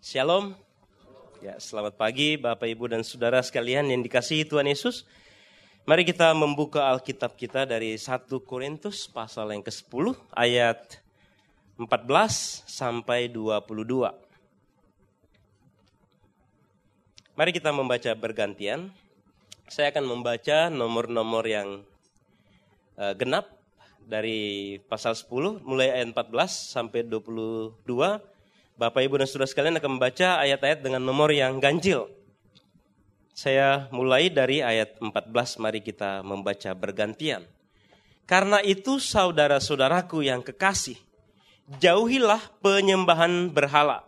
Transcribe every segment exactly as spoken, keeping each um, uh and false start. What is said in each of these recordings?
Shalom. Ya, selamat pagi Bapak Ibu dan Saudara sekalian yang dikasihi Tuhan Yesus. Mari kita membuka Alkitab kita dari satu Korintus pasal yang kesepuluh ayat empat belas sampai dua puluh dua. Mari kita membaca bergantian. Saya akan membaca nomor-nomor yang uh, genap dari pasal sepuluh mulai ayat empat belas sampai dua puluh dua. Bapak Ibu dan Saudara sekalian akan membaca ayat-ayat dengan nomor yang ganjil. Saya mulai dari ayat empat belas, mari kita membaca bergantian. Karena itu saudara-saudaraku yang kekasih, jauhilah penyembahan berhala.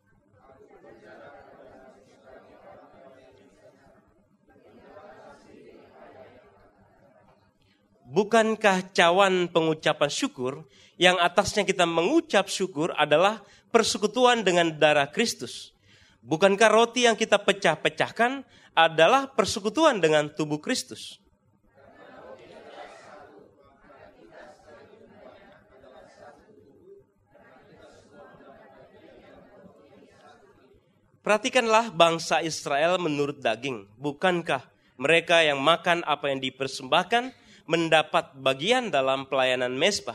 Bukankah cawan pengucapan syukur yang atasnya kita mengucap syukur adalah persekutuan dengan darah Kristus? Bukankah roti yang kita pecah-pecahkan adalah persekutuan dengan tubuh Kristus? Perhatikanlah bangsa Israel menurut daging. Bukankah mereka yang makan apa yang dipersembahkan mendapat bagian dalam pelayanan mezbah?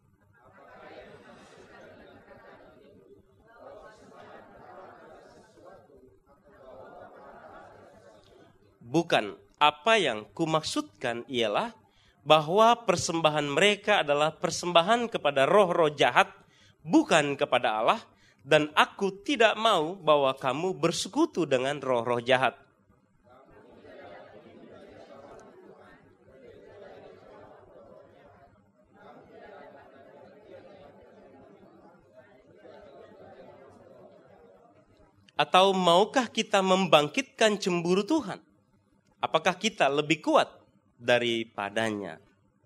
Bukan, apa yang kumaksudkan ialah bahwa persembahan mereka adalah persembahan kepada roh-roh jahat, bukan kepada Allah, dan aku tidak mau bahwa kamu bersekutu dengan roh-roh jahat. Atau maukah kita membangkitkan cemburu Tuhan? Apakah kita lebih kuat daripadanya?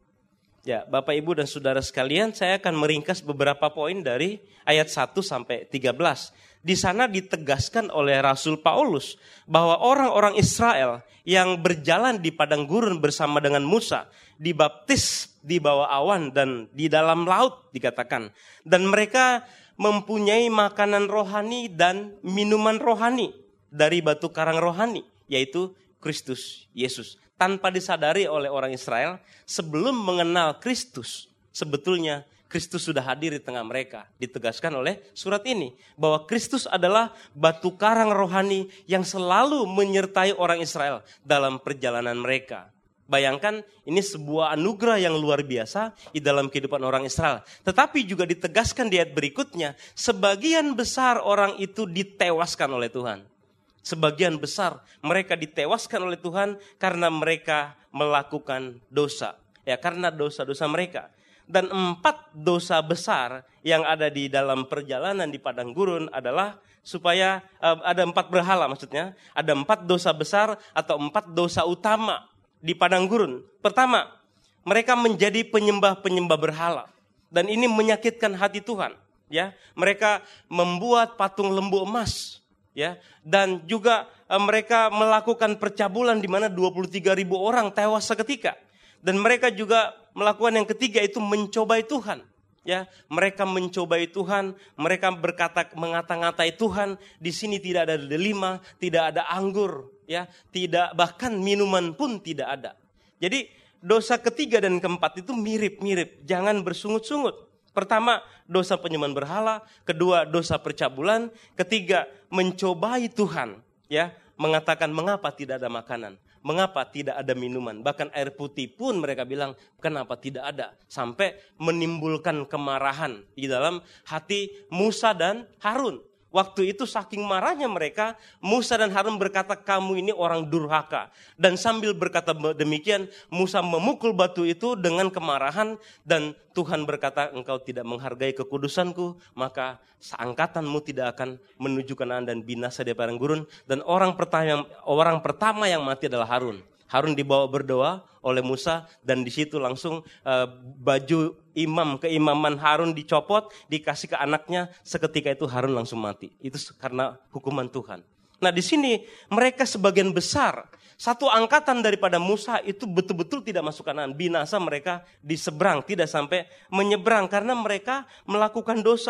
Ya, Bapak Ibu dan Saudara sekalian, saya akan meringkas beberapa poin dari ayat satu sampai tiga belas. Di sana ditegaskan oleh Rasul Paulus bahwa orang-orang Israel yang berjalan di padang gurun bersama dengan Musa dibaptis di bawah awan dan di dalam laut dikatakan. Dan mereka mempunyai makanan rohani dan minuman rohani dari batu karang rohani, yaitu Kristus Yesus. Tanpa disadari oleh orang Israel, sebelum mengenal Kristus, sebetulnya Kristus sudah hadir di tengah mereka. Ditegaskan oleh surat ini bahwa Kristus adalah batu karang rohani yang selalu menyertai orang Israel dalam perjalanan mereka. Bayangkan, ini sebuah anugerah yang luar biasa di dalam kehidupan orang Israel. Tetapi juga ditegaskan di ayat berikutnya, sebagian besar orang itu ditewaskan oleh Tuhan. Sebagian besar mereka ditewaskan oleh Tuhan karena mereka melakukan dosa. Ya, karena dosa-dosa mereka. Dan empat dosa besar yang ada di dalam perjalanan di padang gurun adalah supaya uh, ada empat berhala maksudnya. Ada empat dosa besar atau empat dosa utama di padang gurun. Pertama, mereka menjadi penyembah-penyembah berhala. Dan ini menyakitkan hati Tuhan. Ya, mereka membuat patung lembu emas. Ya, dan juga e, mereka melakukan percabulan di mana dua puluh tiga ribu orang tewas seketika. Dan mereka juga melakukan yang ketiga, itu mencobai Tuhan. Ya, mereka mencobai Tuhan, mereka berkata mengata-ngatai Tuhan, di sini tidak ada delima, tidak ada anggur, ya, tidak bahkan minuman pun tidak ada. Jadi dosa ketiga dan keempat itu mirip-mirip, jangan bersungut-sungut. Pertama, dosa penyembahan berhala, kedua dosa percabulan, ketiga mencobai Tuhan, ya, mengatakan mengapa tidak ada makanan, mengapa tidak ada minuman, bahkan air putih pun mereka bilang kenapa tidak ada, sampai menimbulkan kemarahan di dalam hati Musa dan Harun. Waktu itu saking marahnya mereka, Musa dan Harun berkata, kamu ini orang durhaka. Dan sambil berkata demikian, Musa memukul batu itu dengan kemarahan. Dan Tuhan berkata, engkau tidak menghargai kekudusanku, maka seangkatanmu tidak akan menuju Kanaan dan binasa di padang gurun. Dan orang pertama, orang pertama yang mati adalah Harun. Harun dibawa berdoa oleh Musa dan di situ langsung uh, baju imam keimaman Harun dicopot, dikasih ke anaknya, seketika itu Harun langsung mati. Itu karena hukuman Tuhan. Nah, di sini mereka sebagian besar, satu angkatan daripada Musa itu betul-betul tidak masuk Kanaan, binasa mereka di seberang, tidak sampai menyeberang karena mereka melakukan dosa.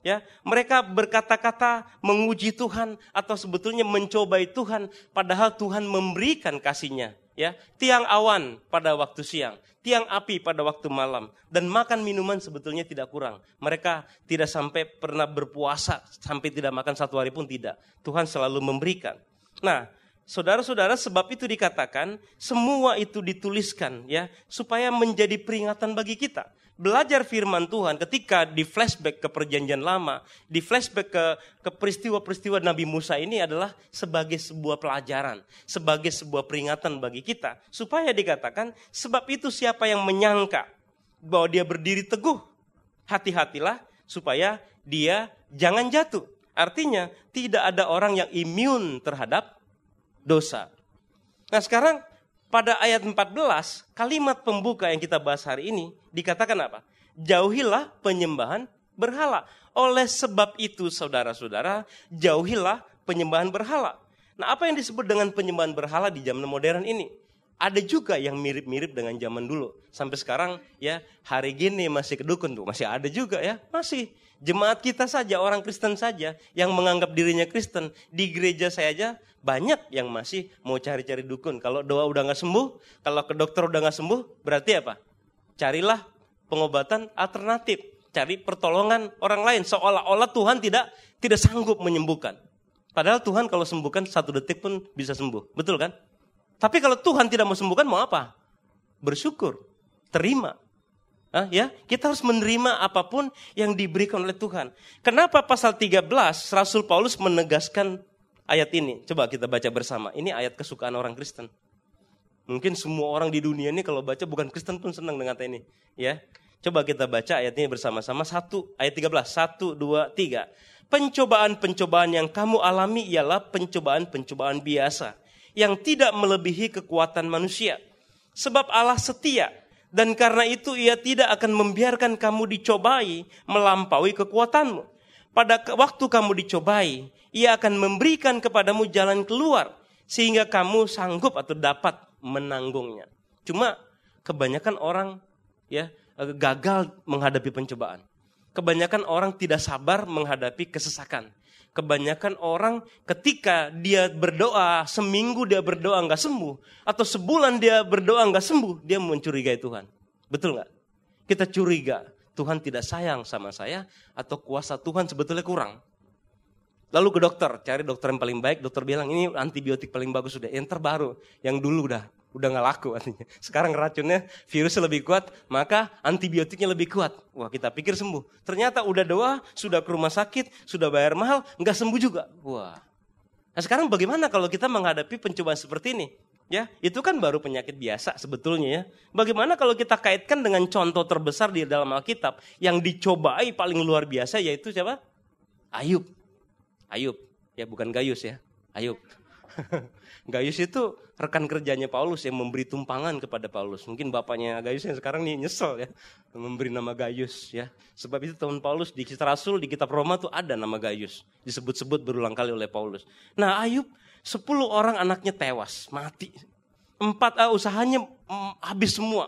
Ya, mereka berkata-kata menguji Tuhan atau sebetulnya mencobai Tuhan, padahal Tuhan memberikan kasih-Nya. Ya, tiang awan pada waktu siang, tiang api pada waktu malam, dan makan minuman sebetulnya tidak kurang. Mereka tidak sampai pernah berpuasa sampai tidak makan satu hari pun tidak. Tuhan selalu memberikan. Nah, saudara-saudara, sebab itu dikatakan semua itu dituliskan ya supaya menjadi peringatan bagi kita. Belajar firman Tuhan ketika di flashback ke perjanjian lama, di flashback ke, ke peristiwa-peristiwa Nabi Musa ini adalah sebagai sebuah pelajaran, sebagai sebuah peringatan bagi kita. Supaya dikatakan, sebab itu siapa yang menyangka bahwa dia berdiri teguh, hati-hatilah supaya dia jangan jatuh. Artinya tidak ada orang yang imun terhadap dosa. Nah sekarang pada ayat empat belas, kalimat pembuka yang kita bahas hari ini, dikatakan apa? Jauhilah penyembahan berhala. Oleh sebab itu saudara-saudara, jauhilah penyembahan berhala. Nah apa yang disebut dengan penyembahan berhala di zaman modern ini? Ada juga yang mirip-mirip dengan zaman dulu. Sampai sekarang ya hari gini masih kedukun tuh, masih ada juga ya, masih. Jemaat kita saja, orang Kristen saja yang menganggap dirinya Kristen. Di gereja saya aja banyak yang masih mau cari-cari dukun. Kalau doa udah gak sembuh, kalau ke dokter udah gak sembuh, berarti apa? Carilah pengobatan alternatif. Cari pertolongan orang lain. Seolah-olah Tuhan tidak tidak sanggup menyembuhkan. Padahal Tuhan kalau sembuhkan satu detik pun bisa sembuh. Betul kan? Tapi kalau Tuhan tidak mau sembuhkan, mau apa? Bersyukur. Terima. Ah, ya, kita harus menerima apapun yang diberikan oleh Tuhan. Kenapa pasal tiga belas Rasul Paulus menegaskan ayat ini? Coba kita baca bersama. Ini ayat kesukaan orang Kristen. Mungkin semua orang di dunia ini kalau baca bukan Kristen pun senang dengan ayat ini. Ya, coba kita baca ayat ini bersama-sama. Satu, ayat tiga belas. Satu, dua, tiga. Pencobaan-pencobaan yang kamu alami ialah pencobaan-pencobaan biasa yang tidak melebihi kekuatan manusia. Sebab Allah setia. Dan karena itu ia tidak akan membiarkan kamu dicobai melampaui kekuatanmu. Pada waktu kamu dicobai, ia akan memberikan kepadamu jalan keluar. Sehingga kamu sanggup atau dapat menanggungnya. Cuma kebanyakan orang ya gagal menghadapi pencobaan. Kebanyakan orang tidak sabar menghadapi kesesakan. Kebanyakan orang ketika dia berdoa, seminggu dia berdoa gak sembuh. Atau sebulan dia berdoa gak sembuh, dia mencurigai Tuhan. Betul gak? Kita curiga, Tuhan tidak sayang sama saya, atau kuasa Tuhan sebetulnya kurang. Lalu ke dokter, cari dokter yang paling baik, dokter bilang ini antibiotik paling bagus sudah. Yang terbaru, yang dulu udah udah gak laku artinya. Sekarang racunnya, virusnya lebih kuat, maka antibiotiknya lebih kuat. Wah kita pikir sembuh. Ternyata udah doa, sudah ke rumah sakit, sudah bayar mahal, gak sembuh juga. Wah. Nah sekarang bagaimana kalau kita menghadapi pencobaan seperti ini? Ya, itu kan baru penyakit biasa sebetulnya ya. Bagaimana kalau kita kaitkan dengan contoh terbesar di dalam Alkitab yang dicobai paling luar biasa yaitu siapa? Ayub. Ayub. Ya bukan Gayus ya. Ayub. Gayus itu rekan kerjanya Paulus yang memberi tumpangan kepada Paulus. Mungkin bapaknya Gayus yang sekarang nih nyesel ya memberi nama Gayus ya. Sebab itu teman Paulus di Kisah Rasul di kitab Roma tuh ada nama Gayus. Disebut-sebut berulang kali oleh Paulus. Nah Ayub sepuluh orang anaknya tewas, mati. Empat uh, usahanya um, habis semua.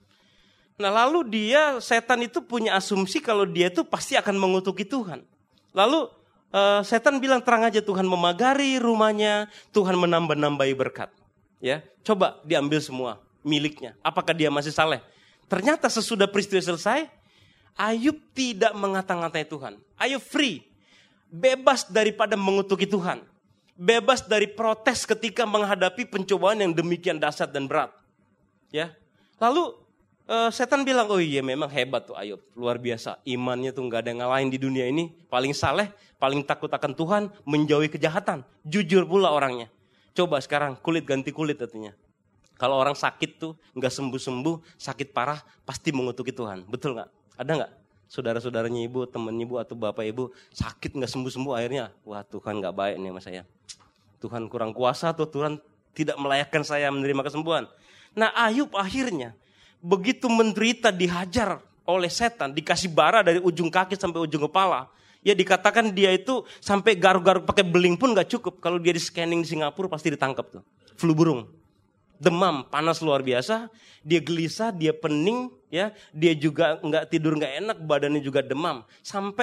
Nah lalu dia, setan itu punya asumsi kalau dia itu pasti akan mengutuki Tuhan. Lalu uh, setan bilang terang aja Tuhan memagari rumahnya, Tuhan menambah-nambahi berkat. Ya, coba diambil semua miliknya. Apakah dia masih saleh? Ternyata sesudah peristiwa selesai, Ayub tidak mengata-ngatai Tuhan. Ayub free, bebas daripada mengutuki Tuhan. Bebas dari protes ketika menghadapi pencobaan yang demikian dahsyat dan berat. Ya. Lalu uh, setan bilang, oh iya memang hebat tuh Ayub. Luar biasa. Imannya tuh gak ada yang ngalahin di dunia ini. Paling saleh, paling takut akan Tuhan, menjauhi kejahatan. Jujur pula orangnya. Coba sekarang kulit ganti kulit artinya. Kalau orang sakit tuh gak sembuh-sembuh, sakit parah, pasti mengutuki Tuhan. Betul gak? Ada gak? Saudara-saudaranya ibu, teman ibu atau bapak ibu sakit gak sembuh-sembuh akhirnya. Wah Tuhan gak baik nih sama saya. Tuhan kurang kuasa atau Tuhan tidak melayakkan saya menerima kesembuhan. Nah Ayub akhirnya begitu menderita dihajar oleh setan. Dikasih bara dari ujung kaki sampai ujung kepala. Ya dikatakan dia itu sampai garuk-garuk pakai beling pun gak cukup. Kalau dia di scanning di Singapura pasti ditangkap tuh. Flu burung. Demam, panas luar biasa, dia gelisah, dia pening, ya, dia juga nggak tidur nggak enak, badannya juga demam. Sampai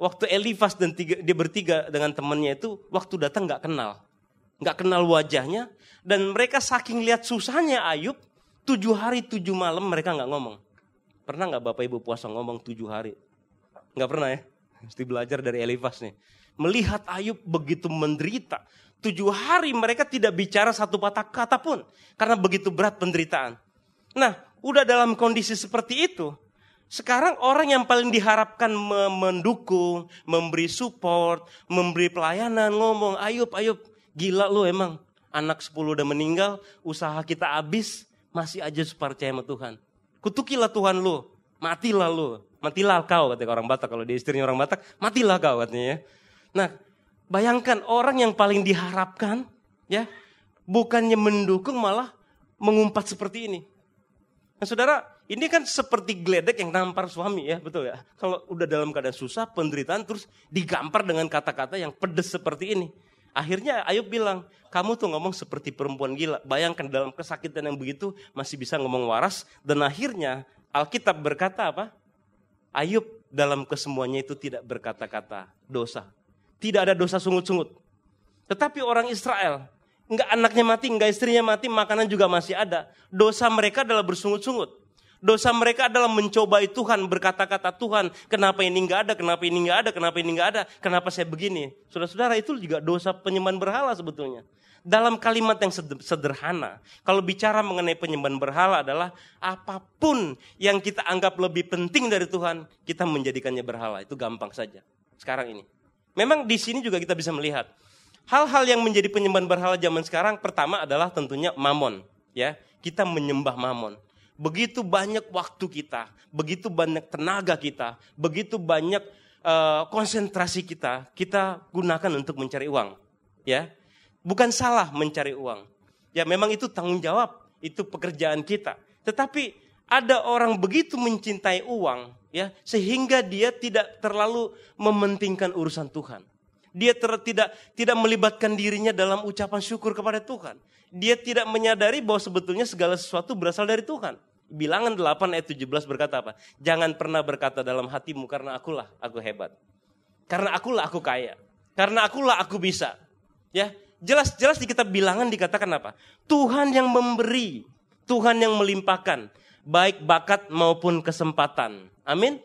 waktu Elifas dan tiga, dia bertiga dengan temannya itu, waktu datang nggak kenal. Nggak kenal wajahnya. Dan mereka saking lihat susahnya Ayub, tujuh hari tujuh malam mereka nggak ngomong. Pernah nggak Bapak Ibu puasa ngomong tujuh hari? Nggak pernah ya? Mesti belajar dari Elifas nih. Melihat Ayub begitu menderita. Tujuh hari mereka tidak bicara satu patah kata pun. Karena begitu berat penderitaan. Nah, udah dalam kondisi seperti itu. Sekarang orang yang paling diharapkan mendukung, memberi support, memberi pelayanan, ngomong, Ayub, Ayub, gila lu emang. Anak sepuluh udah meninggal, usaha kita habis, masih aja percaya sama Tuhan. Kutukilah Tuhan lu, matilah lu, matilah kau, kata orang Batak. Kalau dia istrinya orang Batak, matilah kau katanya ya. Nah, bayangkan orang yang paling diharapkan, ya, bukannya mendukung malah mengumpat seperti ini. Nah saudara, ini kan seperti geledek yang nampar suami ya, betul ya. Kalau udah dalam keadaan susah, penderitaan, terus digampar dengan kata-kata yang pedes seperti ini. Akhirnya Ayub bilang, kamu tuh ngomong seperti perempuan gila. Bayangkan dalam kesakitan yang begitu masih bisa ngomong waras. Dan akhirnya Alkitab berkata apa? Ayub dalam kesemuanya itu tidak berkata-kata dosa. Tidak ada dosa sungut-sungut. Tetapi orang Israel, enggak anaknya mati, enggak istrinya mati, makanan juga masih ada. Dosa mereka adalah bersungut-sungut. Dosa mereka adalah mencobai Tuhan, berkata-kata Tuhan, kenapa ini enggak ada, kenapa ini enggak ada, kenapa ini enggak ada, kenapa saya begini. Saudara-saudara, itu juga dosa penyembahan berhala sebetulnya. Dalam kalimat yang sederhana, kalau bicara mengenai penyembahan berhala adalah apapun yang kita anggap lebih penting dari Tuhan, kita menjadikannya berhala. Itu gampang saja sekarang ini. Memang di sini juga kita bisa melihat hal-hal yang menjadi penyembahan berhala zaman sekarang. Pertama adalah tentunya mamon, ya. Kita menyembah mamon. Begitu banyak waktu kita, begitu banyak tenaga kita, begitu banyak uh, konsentrasi kita, kita gunakan untuk mencari uang, ya. Bukan salah mencari uang. Ya memang itu tanggung jawab, itu pekerjaan kita. Tetapi ada orang begitu mencintai uang, ya, sehingga dia tidak terlalu mementingkan urusan Tuhan. Dia ter, tidak tidak melibatkan dirinya dalam ucapan syukur kepada Tuhan. Dia tidak menyadari bahwa sebetulnya segala sesuatu berasal dari Tuhan. Bilangan delapan ayat tujuh belas berkata apa? Jangan pernah berkata dalam hatimu, karena akulah aku hebat. Karena akulah aku kaya. Karena akulah aku bisa. Ya, jelas-jelas di kitab bilangan dikatakan apa? Tuhan yang memberi, Tuhan yang melimpahkan, baik bakat maupun kesempatan. Amin.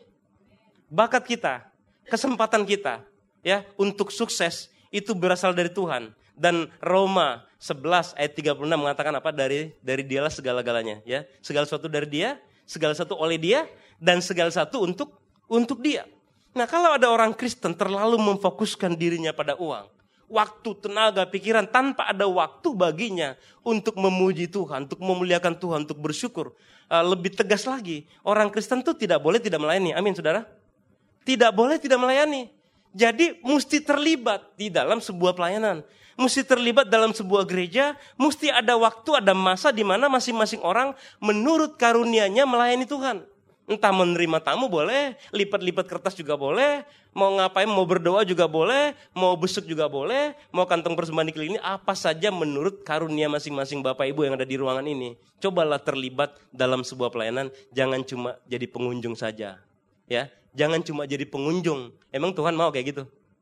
Bakat kita, kesempatan kita, ya, untuk sukses itu berasal dari Tuhan. Dan Roma sebelas ayat tiga puluh enam mengatakan apa? Dari dari dialah segala-galanya, ya. Segala sesuatu dari dia, segala sesuatu oleh dia, dan segala sesuatu untuk untuk dia. Nah, kalau ada orang Kristen terlalu memfokuskan dirinya pada uang, waktu, tenaga, pikiran, tanpa ada waktu baginya untuk memuji Tuhan, untuk memuliakan Tuhan, untuk bersyukur. Uh, lebih tegas lagi, orang Kristen itu tidak boleh tidak melayani. Amin, saudara. Tidak boleh tidak melayani. Jadi mesti terlibat di dalam sebuah pelayanan. Mesti terlibat dalam sebuah gereja. Mesti ada waktu, ada masa di mana masing-masing orang menurut karunia-Nya melayani Tuhan. Entah menerima tamu boleh, lipat-lipat kertas juga boleh, mau ngapain, mau berdoa juga boleh, mau besuk juga boleh, mau kantong persembahan dikelilingi, apa saja menurut karunia masing-masing Bapak Ibu yang ada di ruangan ini. Cobalah terlibat dalam sebuah pelayanan, jangan cuma jadi pengunjung saja. Ya, jangan cuma jadi pengunjung. Emang Tuhan mau kayak gitu?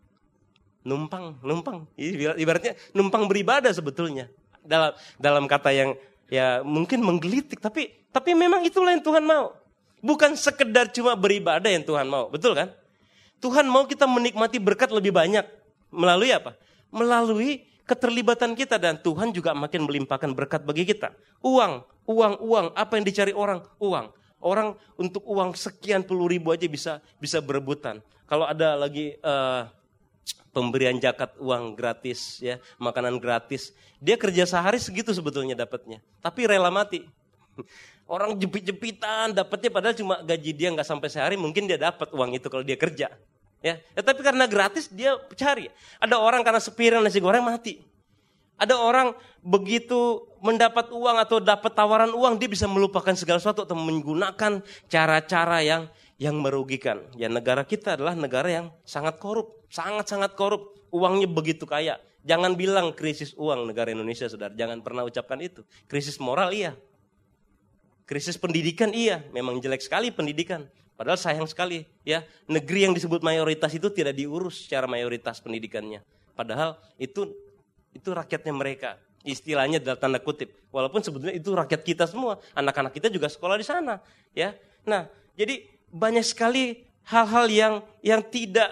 Numpang, numpang. Ibaratnya numpang beribadah sebetulnya. Dalam dalam kata yang ya mungkin menggelitik, tapi tapi memang itulah yang Tuhan mau. Bukan sekedar cuma beribadah yang Tuhan mau, betul kan? Tuhan mau kita menikmati berkat lebih banyak. Melalui apa? Melalui keterlibatan kita, dan Tuhan juga makin melimpahkan berkat bagi kita. Uang, uang, uang. Apa yang dicari orang? Uang. Orang untuk uang sekian puluh ribu aja bisa bisa berebutan. Kalau ada lagi uh, pemberian zakat uang gratis, ya, makanan gratis, dia kerja sehari segitu sebetulnya dapatnya, tapi rela mati. Orang jepit-jepitan dapatnya, padahal cuma gaji dia nggak sampai sehari, mungkin dia dapat uang itu kalau dia kerja, ya. Ya tapi karena gratis dia cari. Ada orang karena sepiring nasi goreng mati. Ada orang begitu mendapat uang atau dapat tawaran uang, dia bisa melupakan segala sesuatu atau menggunakan cara-cara yang yang merugikan. Ya, negara kita adalah negara yang sangat korup, sangat-sangat korup. Uangnya begitu kaya. Jangan bilang krisis uang negara Indonesia, saudara. Jangan pernah ucapkan itu. Krisis moral iya. Krisis pendidikan iya. Memang jelek sekali pendidikan. Padahal sayang sekali ya, negeri yang disebut mayoritas itu tidak diurus secara mayoritas pendidikannya. Padahal itu itu rakyatnya mereka. Istilahnya dalam tanda kutip. Walaupun sebetulnya itu rakyat kita semua. Anak-anak kita juga sekolah di sana. Ya, nah jadi banyak sekali hal-hal yang yang tidak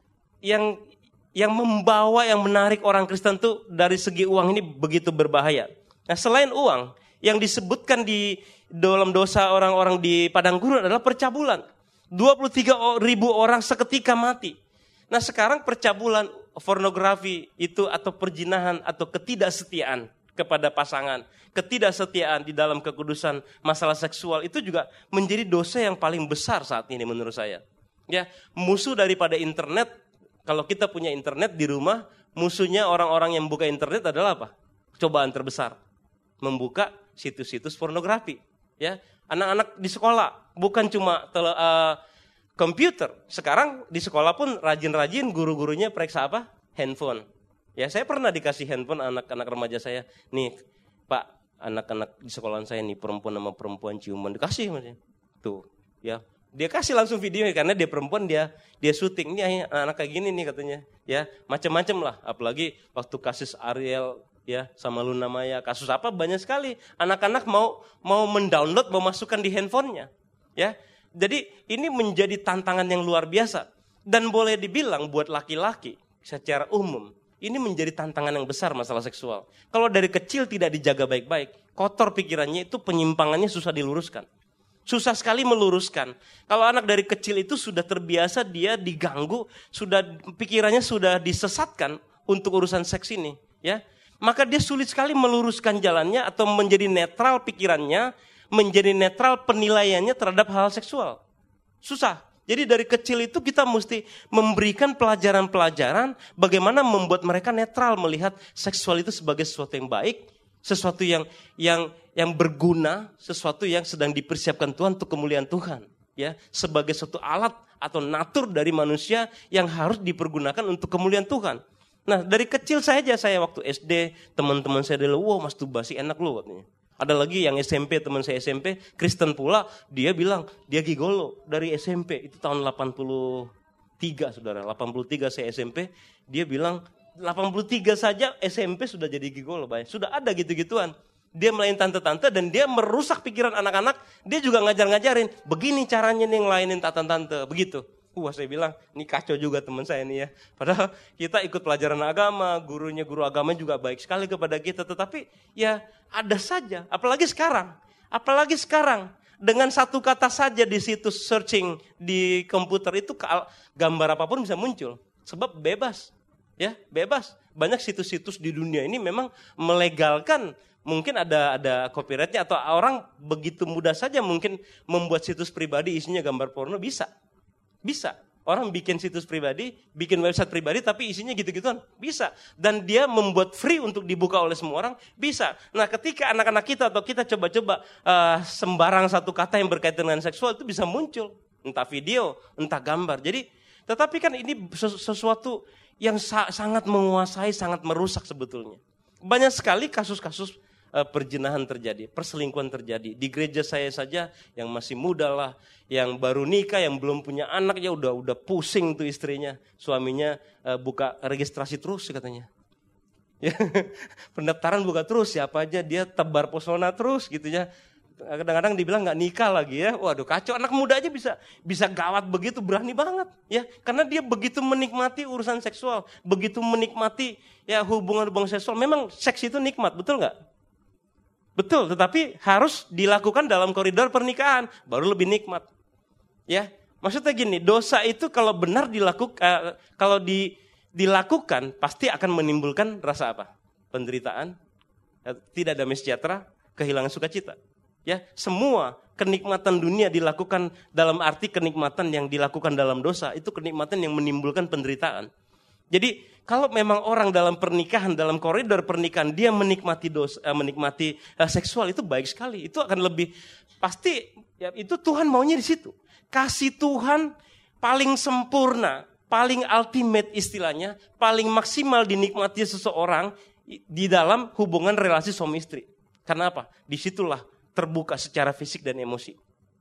yang yang membawa yang menarik orang Kristen tuh dari segi uang ini begitu berbahaya. Nah selain uang, yang disebutkan di dalam dosa orang-orang di padang gurun adalah percabulan. dua puluh tiga ribu orang seketika mati. Nah sekarang percabulan, pornografi itu atau perjinahan atau ketidaksetiaan kepada pasangan, ketidaksetiaan di dalam kekudusan, masalah seksual itu juga menjadi dosa yang paling besar saat ini menurut saya. Ya, musuh daripada internet, kalau kita punya internet di rumah, musuhnya orang-orang yang buka internet adalah apa? Cobaan terbesar, membuka situs-situs pornografi. Ya, anak-anak di sekolah bukan cuma tele, uh, komputer. Sekarang di sekolah pun rajin-rajin guru-gurunya periksa apa? Handphone. Ya, saya pernah dikasih handphone anak-anak remaja saya. Nih, Pak, anak-anak di sekolahan saya nih perempuan sama perempuan ciuman dikasih maksudnya. Tuh, ya. Dia kasih langsung videonya karena dia perempuan, dia dia syuting. Ini anak kayak gini nih katanya. Ya, macam-macam lah. Apalagi waktu kasus Ariel ya sama Luna Maya, kasus apa banyak sekali. Anak-anak mau mau mendownload, mau masukkan di handphonenya. Ya. Jadi ini menjadi tantangan yang luar biasa. Dan boleh dibilang buat laki-laki secara umum, ini menjadi tantangan yang besar masalah seksual. Kalau dari kecil tidak dijaga baik-baik, kotor pikirannya itu penyimpangannya susah diluruskan. Susah sekali meluruskan. Kalau anak dari kecil itu sudah terbiasa dia diganggu, sudah pikirannya sudah disesatkan untuk urusan seks ini. Ya, maka dia sulit sekali meluruskan jalannya atau menjadi netral pikirannya, menjadi netral penilaiannya terhadap hal seksual. Susah. Jadi dari kecil itu kita mesti memberikan pelajaran-pelajaran bagaimana membuat mereka netral melihat seksual itu sebagai sesuatu yang baik, sesuatu yang yang yang berguna, sesuatu yang sedang dipersiapkan Tuhan untuk kemuliaan Tuhan, ya, sebagai suatu alat atau natur dari manusia yang harus dipergunakan untuk kemuliaan Tuhan. Nah, dari kecil saja saya waktu S D, teman-teman saya dulu, "Wow, masturbasi enak loh," katanya. Ada lagi yang S M P, teman saya S M P, Kristen pula, dia bilang dia gigolo dari S M P. Itu tahun delapan puluh tiga, saudara. delapan puluh tiga saya S M P, dia bilang delapan puluh tiga saja S M P sudah jadi gigolo. Sudah ada gitu-gituan. Dia melayani tante-tante dan dia merusak pikiran anak-anak. Dia juga ngajar-ngajarin, begini caranya nih ngelainin tante-tante, begitu. Wah, saya bilang, ini kacau juga teman saya nih ya. Padahal kita ikut pelajaran agama, gurunya guru agama juga baik sekali kepada kita. Tetapi ya ada saja, apalagi sekarang. Apalagi sekarang, dengan satu kata saja di situs searching di komputer itu gambar apapun bisa muncul. Sebab bebas, ya bebas. Banyak situs-situs di dunia ini memang melegalkan. Mungkin ada ada copyrightnya atau orang begitu mudah saja mungkin membuat situs pribadi isinya gambar porno bisa. Bisa. Orang bikin situs pribadi, bikin website pribadi tapi isinya gitu-gituan. Bisa. Dan dia membuat free untuk dibuka oleh semua orang. Bisa. Nah ketika anak-anak kita atau kita coba-coba uh, sembarang satu kata yang berkaitan dengan seksual itu bisa muncul. Entah video, entah gambar. Jadi tetapi kan ini sesuatu yang sa- sangat menguasai, sangat merusak sebetulnya. Banyak sekali kasus-kasus perjinahan terjadi, perselingkuhan terjadi. Di gereja saya saja yang masih muda lah, yang baru nikah, yang belum punya anak ya udah udah pusing tuh istrinya, suaminya uh, buka registrasi terus katanya. Ya, pendaftaran buka terus, siapa aja dia tebar pesona terus gitu ya. Kadang-kadang dibilang nggak nikah lagi ya. Waduh kacau, anak muda aja bisa bisa gawat begitu, berani banget ya. Karena dia begitu menikmati urusan seksual, begitu menikmati ya hubungan-hubungan seksual. Memang seks itu nikmat, betul nggak? Betul, tetapi harus dilakukan dalam koridor pernikahan, baru lebih nikmat. Ya, maksudnya gini, dosa itu kalau benar dilakukan, uh, kalau di, dilakukan pasti akan menimbulkan rasa apa? Penderitaan, tidak damai sejahtera, kehilangan sukacita. Ya, semua kenikmatan dunia dilakukan dalam arti kenikmatan yang dilakukan dalam dosa itu kenikmatan yang menimbulkan penderitaan. Jadi kalau memang orang dalam pernikahan, dalam koridor pernikahan dia menikmati dosa, menikmati uh, seksual itu baik sekali. Itu akan lebih pasti ya, itu Tuhan maunya di situ. Kasih Tuhan paling sempurna, paling ultimate istilahnya, paling maksimal dinikmati seseorang di dalam hubungan relasi suami istri. Karena apa? Disitulah terbuka secara fisik dan emosi.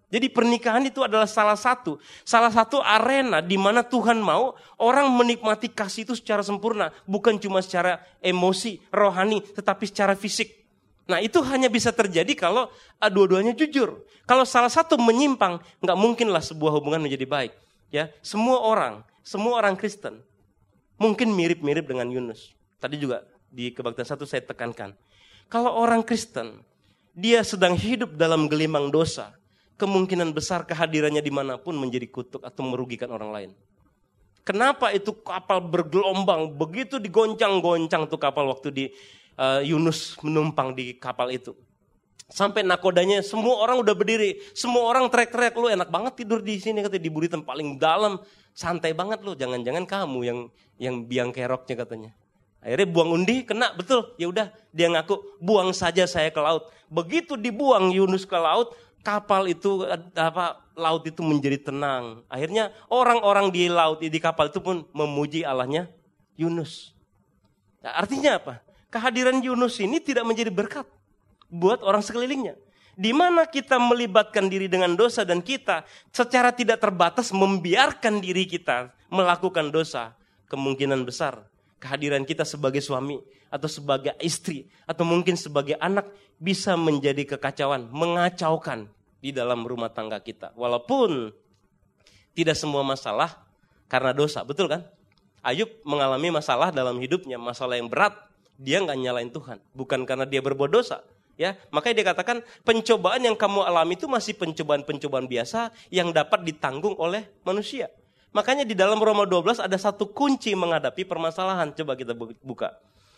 Jadi pernikahan itu adalah salah satu, salah satu arena di mana Tuhan mau orang menikmati kasih itu secara sempurna. Bukan cuma secara emosi, rohani, tetapi secara fisik. Nah itu hanya bisa terjadi kalau dua-duanya jujur. Kalau salah satu menyimpang, nggak mungkinlah sebuah hubungan menjadi baik. Ya, semua orang, semua orang Kristen mungkin mirip-mirip dengan Yunus. Tadi juga di kebaktian satu saya tekankan. Kalau orang Kristen, dia sedang hidup dalam gelimang dosa, kemungkinan besar kehadirannya dimanapun menjadi kutuk atau merugikan orang lain. Kenapa itu kapal bergelombang, begitu digoncang-goncang tuh kapal waktu di uh, Yunus menumpang di kapal itu. Sampai nakodanya semua orang udah berdiri, semua orang teriak-teriak, lu enak banget tidur di sini, katanya di buritan paling dalam, santai banget lu, jangan-jangan kamu yang yang biang keroknya katanya. Akhirnya buang undi, kena betul, ya udah dia ngaku buang saja saya ke laut. Begitu dibuang Yunus ke laut, kapal itu apa laut itu menjadi tenang. Akhirnya orang-orang di laut di kapal itu pun memuji Allahnya Yunus. Nah, artinya apa? Kehadiran Yunus ini tidak menjadi berkat buat orang sekelilingnya. Di mana kita melibatkan diri dengan dosa dan kita secara tidak terbatas membiarkan diri kita melakukan dosa, kemungkinan besar kehadiran kita sebagai suami atau sebagai istri atau mungkin sebagai anak bisa menjadi kekacauan, mengacaukan di dalam rumah tangga kita. Walaupun tidak semua masalah karena dosa, betul kan? Ayub mengalami masalah dalam hidupnya, masalah yang berat. Dia nggak nyalain Tuhan, bukan karena dia berbuat dosa. Ya, makanya dia katakan pencobaan yang kamu alami itu masih pencobaan-pencobaan biasa yang dapat ditanggung oleh manusia. Makanya di dalam Roma dua belas ada satu kunci menghadapi permasalahan. Coba kita buka.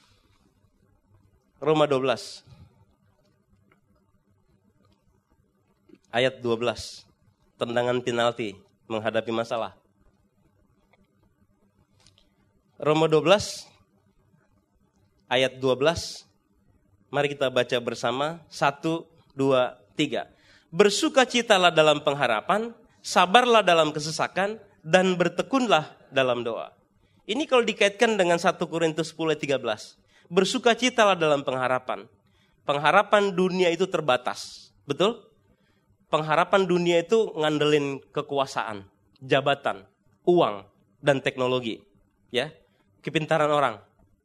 Roma dua belas. Ayat dua belas. Tendangan penalti menghadapi masalah. Roma dua belas. Ayat dua belas. Mari kita baca bersama. Satu, dua, tiga. Bersukacitalah dalam pengharapan, sabarlah dalam kesesakan, dan bertekunlah dalam doa. Ini kalau dikaitkan dengan satu Korintus sepuluh ayat tiga belas. Bersukacitalah dalam pengharapan. Pengharapan dunia itu terbatas. Betul? Pengharapan dunia itu ngandelin kekuasaan, jabatan, uang, dan teknologi. Ya, kepintaran orang.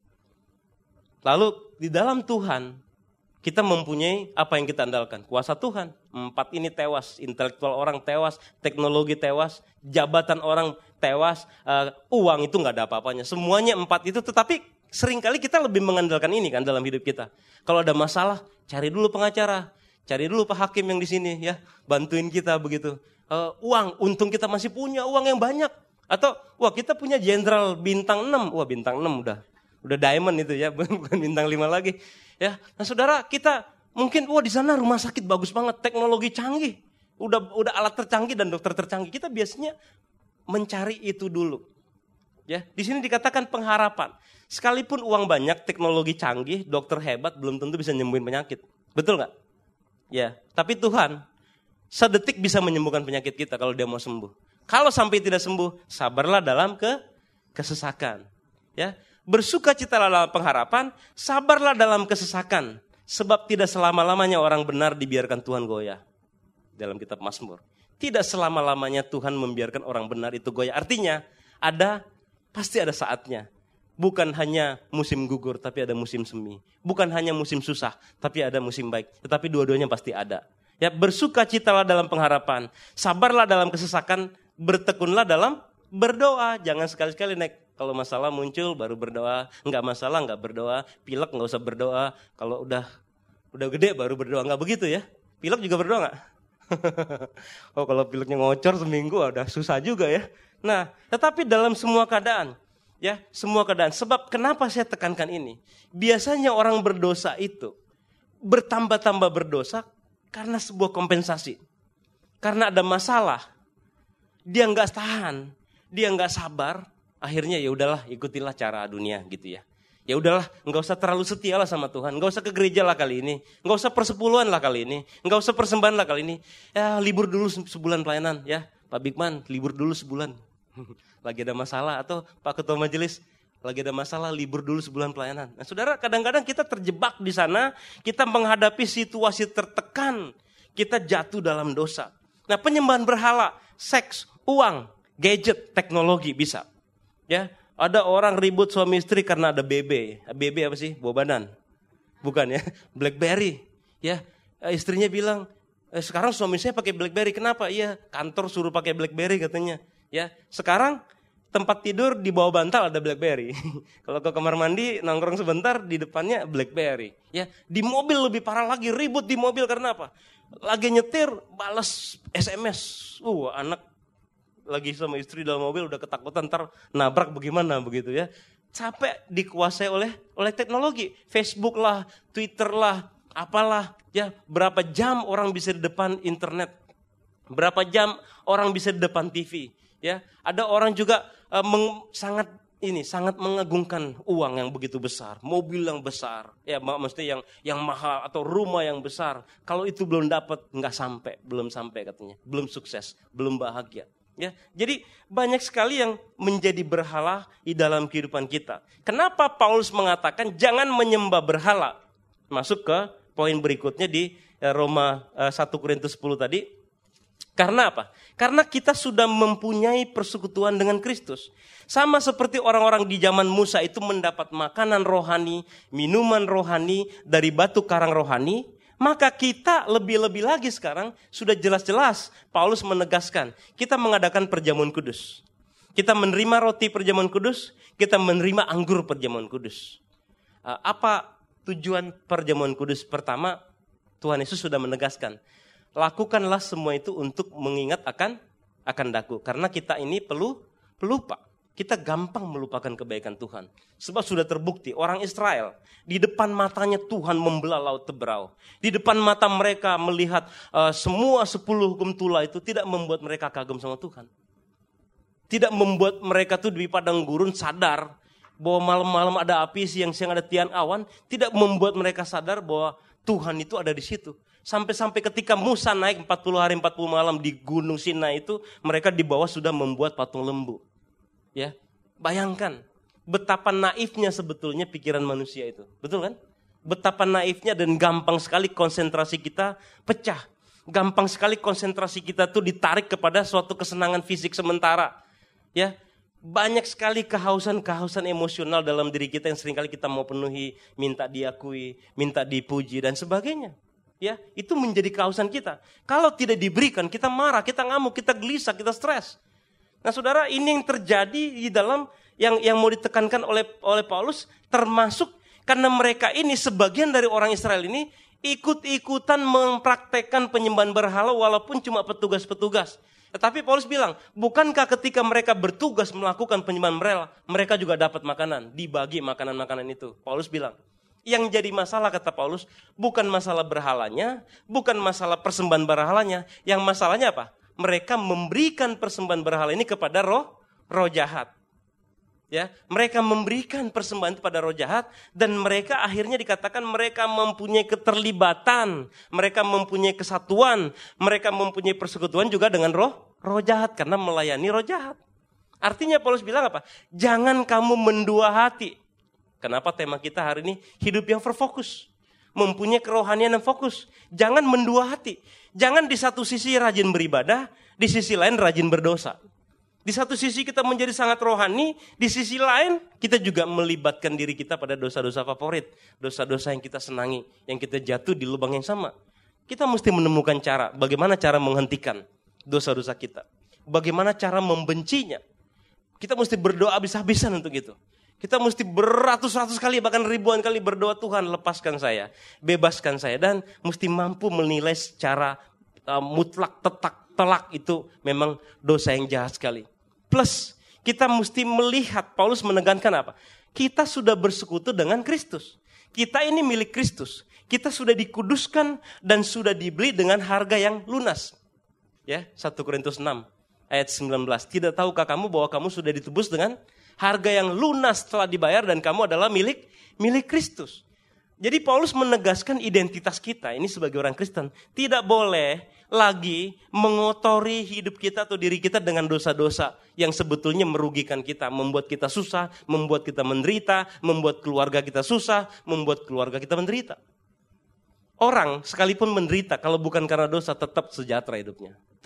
Lalu di dalam Tuhan, kita mempunyai apa yang kita andalkan? Kuasa Tuhan. Empat ini tewas, intelektual orang tewas, teknologi tewas, jabatan orang tewas, uh, uang itu nggak ada apa-apanya. Semuanya empat itu, tetapi seringkali kita lebih mengandalkan ini kan dalam hidup kita. Kalau ada masalah, cari dulu pengacara, cari dulu Pak Hakim yang di sini ya, bantuin kita begitu. Uh, uang, untung kita masih punya uang yang banyak. Atau wah kita punya jenderal bintang enam, wah bintang enam udah udah diamond itu ya, bukan bintang lima lagi. Ya, nah saudara kita mungkin wah di sana rumah sakit bagus banget, teknologi canggih, udah udah alat tercanggih dan dokter tercanggih. Kita biasanya mencari itu dulu. Ya, di sini dikatakan pengharapan. Sekalipun uang banyak, teknologi canggih, dokter hebat, belum tentu bisa nyembuhin penyakit. Betul nggak? Ya, tapi Tuhan sedetik bisa menyembuhkan penyakit kita kalau Dia mau sembuh. Kalau sampai tidak sembuh, sabarlah dalam ke kesesakan. Ya. Bersukacitalah dalam pengharapan, sabarlah dalam kesesakan. Sebab tidak selama-lamanya orang benar dibiarkan Tuhan goyah. Dalam kitab Mazmur. Tidak selama-lamanya Tuhan membiarkan orang benar itu goyah. Artinya, ada pasti ada saatnya. Bukan hanya musim gugur, tapi ada musim semi. Bukan hanya musim susah, tapi ada musim baik. Tetapi dua-duanya pasti ada. Ya, bersukacitalah dalam pengharapan, sabarlah dalam kesesakan, bertekunlah dalam berdoa. Jangan sekali-sekali naik. Kalau masalah muncul baru berdoa, enggak masalah enggak berdoa, pilek enggak usah berdoa. Kalau udah udah gede baru berdoa, enggak begitu ya? Pilek juga berdoa enggak? Oh kalau pileknya ngocor seminggu udah susah juga ya. Nah, tetapi dalam semua keadaan, ya semua keadaan. Sebab kenapa saya tekankan ini? Biasanya orang berdosa itu bertambah-tambah berdosa karena sebuah kompensasi. Karena ada masalah, dia enggak tahan, dia enggak sabar. Akhirnya ya udahlah ikutilah cara dunia gitu ya. Ya udahlah enggak usah terlalu setia lah sama Tuhan. Enggak usah ke gereja lah kali ini. Enggak usah persepuluhan lah kali ini. Enggak usah persembahan lah kali ini. Ya libur dulu sebulan pelayanan ya. Pak Bigman libur dulu sebulan. Lagi ada masalah. Atau Pak Ketua Majelis lagi ada masalah libur dulu sebulan pelayanan. Nah saudara kadang-kadang kita terjebak di sana. Kita menghadapi situasi tertekan. Kita jatuh dalam dosa. Nah, penyembahan berhala, seks, uang, gadget, teknologi bisa. Ya, ada orang ribut suami istri karena ada B B. B B apa sih? Bawa badan. Bukan ya, BlackBerry. Ya, istrinya bilang, eh, sekarang suami saya pakai BlackBerry. Kenapa? Iya, kantor suruh pakai BlackBerry katanya. Ya, sekarang tempat tidur di bawah bantal ada BlackBerry. Kalau ke kamar mandi nongkrong sebentar di depannya BlackBerry. Ya, di mobil lebih parah lagi, ribut di mobil karena apa? Lagi nyetir balas S M S. Uh, anak lagi sama istri dalam mobil udah ketakutan ntar nabrak bagaimana begitu ya. Capek dikuasai oleh oleh teknologi. Facebook lah, Twitter lah, apalah ya. Berapa jam orang bisa di depan internet? Berapa jam orang bisa di depan T V? Ya, ada orang juga uh, meng, sangat ini sangat mengagungkan uang yang begitu besar, mobil yang besar, ya maksudnya yang yang mahal atau rumah yang besar. Kalau itu belum dapat, nggak sampai, belum sampai katanya, belum sukses, belum bahagia. Ya, jadi banyak sekali yang menjadi berhala di dalam kehidupan kita. Kenapa Paulus mengatakan jangan menyembah berhala? Masuk ke poin berikutnya di Roma satu Korintus sepuluh tadi. Karena apa? Karena kita sudah mempunyai persekutuan dengan Kristus. Sama seperti orang-orang di zaman Musa itu mendapat makanan rohani, minuman rohani dari batu karang rohani. Maka kita lebih-lebih lagi sekarang sudah jelas-jelas Paulus menegaskan kita mengadakan perjamuan kudus. Kita menerima roti perjamuan kudus, kita menerima anggur perjamuan kudus. Apa tujuan perjamuan kudus? Pertama, Tuhan Yesus sudah menegaskan, lakukanlah semua itu untuk mengingat akan akan daku. Karena kita ini perlu pelupa. Kita gampang melupakan kebaikan Tuhan. Sebab sudah terbukti orang Israel di depan matanya Tuhan membelah laut Teberau. Di depan mata mereka melihat uh, semua sepuluh hukum Tulah itu tidak membuat mereka kagum sama Tuhan. Tidak membuat mereka tuh di padang gurun sadar bahwa malam-malam ada api, siang-siang ada tian awan. Tidak membuat mereka sadar bahwa Tuhan itu ada di situ. Sampai-sampai ketika Musa naik empat puluh hari empat puluh malam di Gunung Sinai itu, mereka di bawah sudah membuat patung lembu. Ya, bayangkan betapa naifnya sebetulnya pikiran manusia itu. Betul kan? Betapa naifnya dan gampang sekali konsentrasi kita pecah. Gampang sekali konsentrasi kita tuh ditarik kepada suatu kesenangan fisik sementara. Ya, banyak sekali kehausan-kehausan emosional dalam diri kita yang seringkali kita mau penuhi, minta diakui, minta dipuji dan sebagainya. Ya, itu menjadi kehausan kita. Kalau tidak diberikan, kita marah, kita ngamuk, kita gelisah, kita stres. Nah, saudara, ini yang terjadi di dalam yang yang mau ditekankan oleh oleh Paulus, termasuk karena mereka ini sebagian dari orang Israel ini ikut-ikutan mempraktekkan penyembahan berhala walaupun cuma petugas-petugas. Tetapi Paulus bilang, bukankah ketika mereka bertugas melakukan penyembahan berhala, mereka juga dapat makanan, dibagi makanan-makanan itu. Paulus bilang, yang jadi masalah kata Paulus, bukan masalah berhalanya, bukan masalah persembahan berhalanya, yang masalahnya apa? Mereka memberikan persembahan berhala ini kepada roh roh jahat. Ya, mereka memberikan persembahan kepada roh jahat dan mereka akhirnya dikatakan mereka mempunyai keterlibatan, mereka mempunyai kesatuan, mereka mempunyai persekutuan juga dengan roh roh jahat karena melayani roh jahat. Artinya Paulus bilang apa? Jangan kamu mendua hati. Kenapa tema kita hari ini hidup yang berfokus? Mempunyai kerohanian yang fokus. Jangan mendua hati. Jangan di satu sisi rajin beribadah, di sisi lain rajin berdosa. Di satu sisi kita menjadi sangat rohani, di sisi lain kita juga melibatkan diri kita pada dosa-dosa favorit. Dosa-dosa yang kita senangi, yang kita jatuh di lubang yang sama. Kita mesti menemukan cara, bagaimana cara menghentikan dosa-dosa kita. Bagaimana cara membencinya. Kita mesti berdoa habis-habisan untuk itu. Kita mesti beratus-ratus kali, bahkan ribuan kali berdoa, Tuhan lepaskan saya, bebaskan saya. Dan mesti mampu menilai secara uh, mutlak, tetak, telak itu memang dosa yang jahat sekali. Plus kita mesti melihat, Paulus menekankan apa? Kita sudah bersekutu dengan Kristus. Kita ini milik Kristus. Kita sudah dikuduskan dan sudah dibeli dengan harga yang lunas. Ya, satu Korintus enam ayat sembilan belas. Tidak tahukah kamu bahwa kamu sudah ditebus dengan harga yang lunas telah dibayar dan kamu adalah milik milik Kristus. Jadi Paulus menegaskan identitas kita ini sebagai orang Kristen. Tidak boleh lagi mengotori hidup kita atau diri kita dengan dosa-dosa yang sebetulnya merugikan kita. Membuat kita susah, membuat kita menderita, membuat keluarga kita susah, membuat keluarga kita menderita. Orang sekalipun menderita kalau bukan karena dosa tetap sejahtera hidupnya.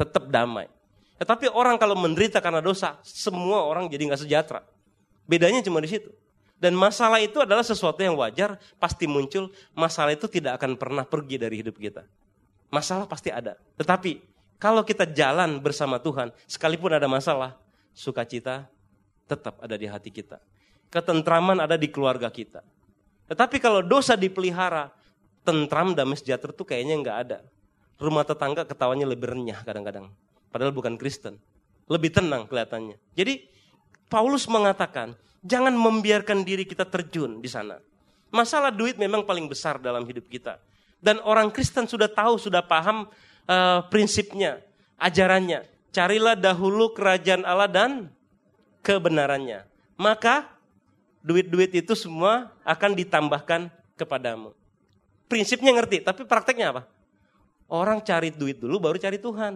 tetap damai. Tetapi orang kalau menderita karena dosa, semua orang jadi nggak sejahtera. Bedanya cuma di situ. Dan masalah itu adalah sesuatu yang wajar, pasti muncul. Masalah itu tidak akan pernah pergi dari hidup kita. Masalah pasti ada. Tetapi kalau kita jalan bersama Tuhan, sekalipun ada masalah, sukacita tetap ada di hati kita. Ketentraman ada di keluarga kita. Tetapi kalau dosa dipelihara, tentram, damai sejahtera itu kayaknya nggak ada. Rumah tetangga ketawanya lebih renyah kadang-kadang. Padahal bukan Kristen. Lebih tenang kelihatannya. Jadi Paulus mengatakan, jangan membiarkan diri kita terjun di sana. Masalah duit memang paling besar dalam hidup kita. Dan orang Kristen sudah tahu, sudah paham uh, prinsipnya, ajarannya. Carilah dahulu kerajaan Allah dan kebenarannya. Maka duit-duit itu semua akan ditambahkan kepadamu. Prinsipnya ngerti, tapi prakteknya apa? Orang cari duit dulu baru cari Tuhan.